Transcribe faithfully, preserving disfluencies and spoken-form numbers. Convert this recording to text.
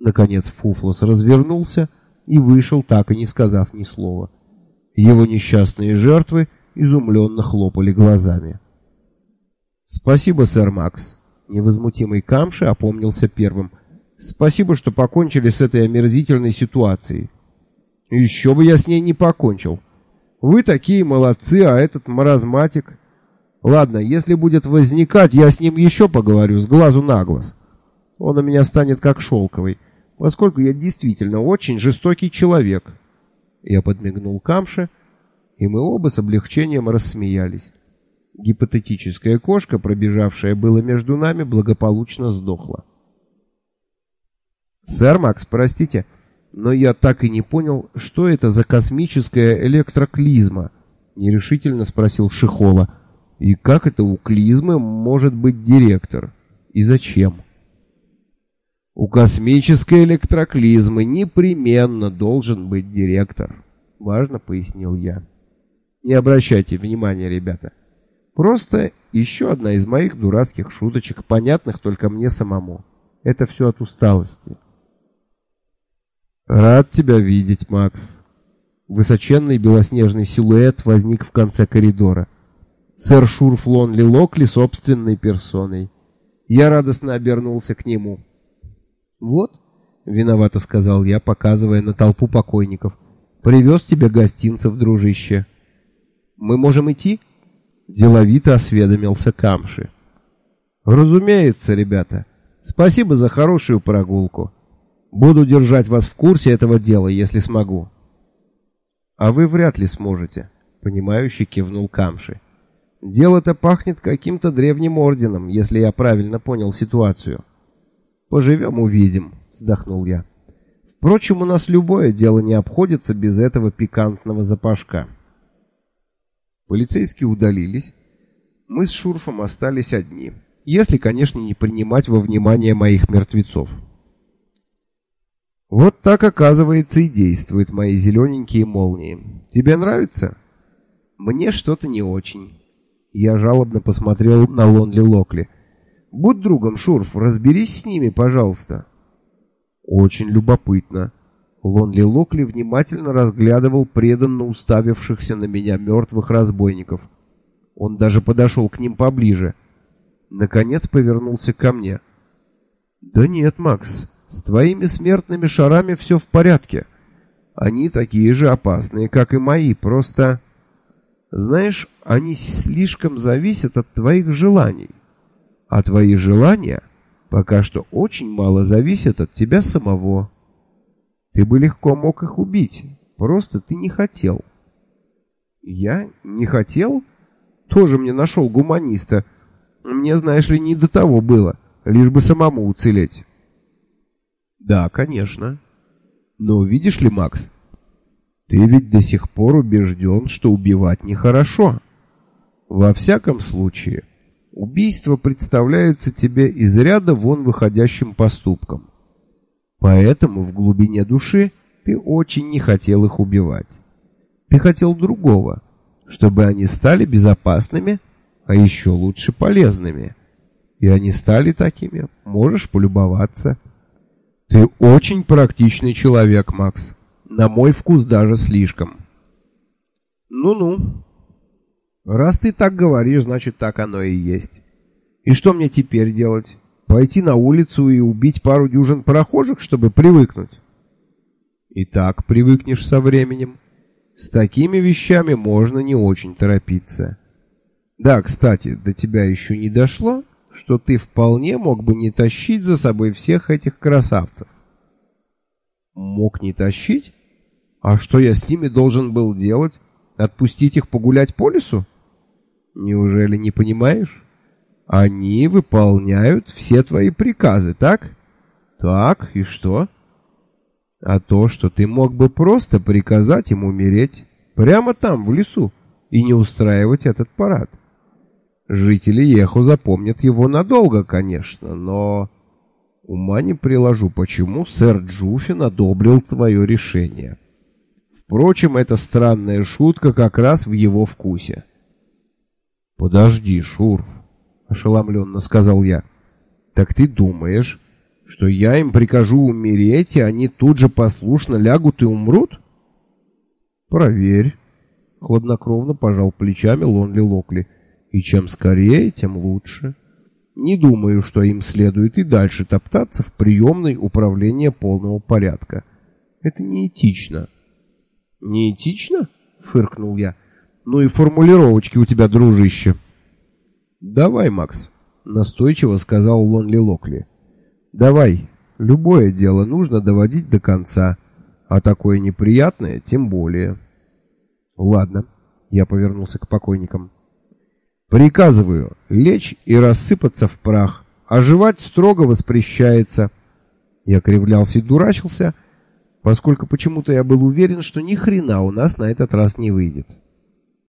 Наконец Фуфлос развернулся и вышел, так и не сказав ни слова. Его несчастные жертвы изумленно хлопали глазами. «Спасибо, сэр Макс». Невозмутимый Камши опомнился первым. «Спасибо, что покончили с этой омерзительной ситуацией». «Еще бы я с ней не покончил. Вы такие молодцы, а этот маразматик...» «Ладно, если будет возникать, я с ним еще поговорю, с глазу на глаз. Он у меня станет как шелковый, поскольку я действительно очень жестокий человек». Я подмигнул Камше, и мы оба с облегчением рассмеялись. Гипотетическая кошка, пробежавшая было между нами, благополучно сдохла. «Сэр Макс, простите, но я так и не понял, что это за космическая электроклизма?» — нерешительно спросил Шихола. «И как это у клизмы может быть директор? И зачем?» «У космической электроклизмы непременно должен быть директор», — важно пояснил я. «Не обращайте внимания, ребята. Просто еще одна из моих дурацких шуточек, понятных только мне самому. Это все от усталости». «Рад тебя видеть, Макс». Высоченный белоснежный силуэт возник в конце коридора. Сэр Шурф Лонли Локли собственной персоной. Я радостно обернулся к нему. «Вот», — виновато сказал я, показывая на толпу покойников, — «привез тебе гостинцев, дружище». «Мы можем идти?» — деловито осведомился Камши. «Разумеется, ребята. Спасибо за хорошую прогулку. Буду держать вас в курсе этого дела, если смогу». «А вы вряд ли сможете», — понимающе кивнул Камши. «Дело-то пахнет каким-то древним орденом, если я правильно понял ситуацию». «Поживем, увидим», — вздохнул я. «Впрочем, у нас любое дело не обходится без этого пикантного запашка». Полицейские удалились. Мы с Шурфом остались одни, если, конечно, не принимать во внимание моих мертвецов. Вот так, оказывается, и действуют мои зелененькие молнии. Тебе нравится? Мне что-то не очень. Я жалобно посмотрел на Лонли Локли. Будь другом, Шурф, разберись с ними, пожалуйста. Очень любопытно. Лонли Локли внимательно разглядывал преданно уставившихся на меня мертвых разбойников. Он даже подошел к ним поближе. Наконец повернулся ко мне. Да нет, Макс, с твоими смертными шарами все в порядке. Они такие же опасные, как и мои, просто... Знаешь, они слишком зависят от твоих желаний. А твои желания пока что очень мало зависят от тебя самого. Ты бы легко мог их убить, просто ты не хотел». «Я не хотел? Тоже мне нашел гуманиста. Мне, знаешь ли, не до того было, лишь бы самому уцелеть». «Да, конечно. Но видишь ли, Макс, ты ведь до сих пор убежден, что убивать нехорошо. Во всяком случае, убийство представляется тебе из ряда вон выходящим поступком. Поэтому в глубине души ты очень не хотел их убивать. Ты хотел другого, чтобы они стали безопасными, а еще лучше полезными. И они стали такими, можешь полюбоваться. Ты очень практичный человек, Макс. На мой вкус даже слишком». «Ну-ну. Раз ты так говоришь, значит, так оно и есть. И что мне теперь делать? Пойти на улицу и убить пару дюжин прохожих, чтобы привыкнуть?» «И так привыкнешь со временем. С такими вещами можно не очень торопиться. Да, кстати, до тебя еще не дошло, что ты вполне мог бы не тащить за собой всех этих красавцев». «Мог не тащить? А что я с ними должен был делать? Отпустить их погулять по лесу? Неужели не понимаешь? Они выполняют все твои приказы, так? Так, и что? А то, что ты мог бы просто приказать им умереть прямо там, в лесу, и не устраивать этот парад. Жители Ехо запомнят его надолго, конечно, но... Ума не приложу, почему сэр Джуфин одобрил твое решение. Впрочем, эта странная шутка как раз в его вкусе». «Подожди, Шурф», — ошеломленно сказал я. «Так ты думаешь, Что я им прикажу умереть, и они тут же послушно лягут и умрут? Проверь. Хладнокровно пожал плечами Лонли Локли. И чем скорее, тем лучше. Не думаю, что им следует и дальше топтаться в приемной управления полного порядка. Это неэтично. Неэтично? Фыркнул я. Ну и формулировочки у тебя, дружище. Давай, Макс, настойчиво сказал Лонли Локли. Давай, любое дело нужно доводить до конца, а такое неприятное тем более. Ладно, я повернулся к покойникам. Приказываю лечь и рассыпаться в прах, оживать строго воспрещается. Я кривлялся и дурачился, поскольку почему-то я был уверен, что ни хрена у нас на этот раз не выйдет.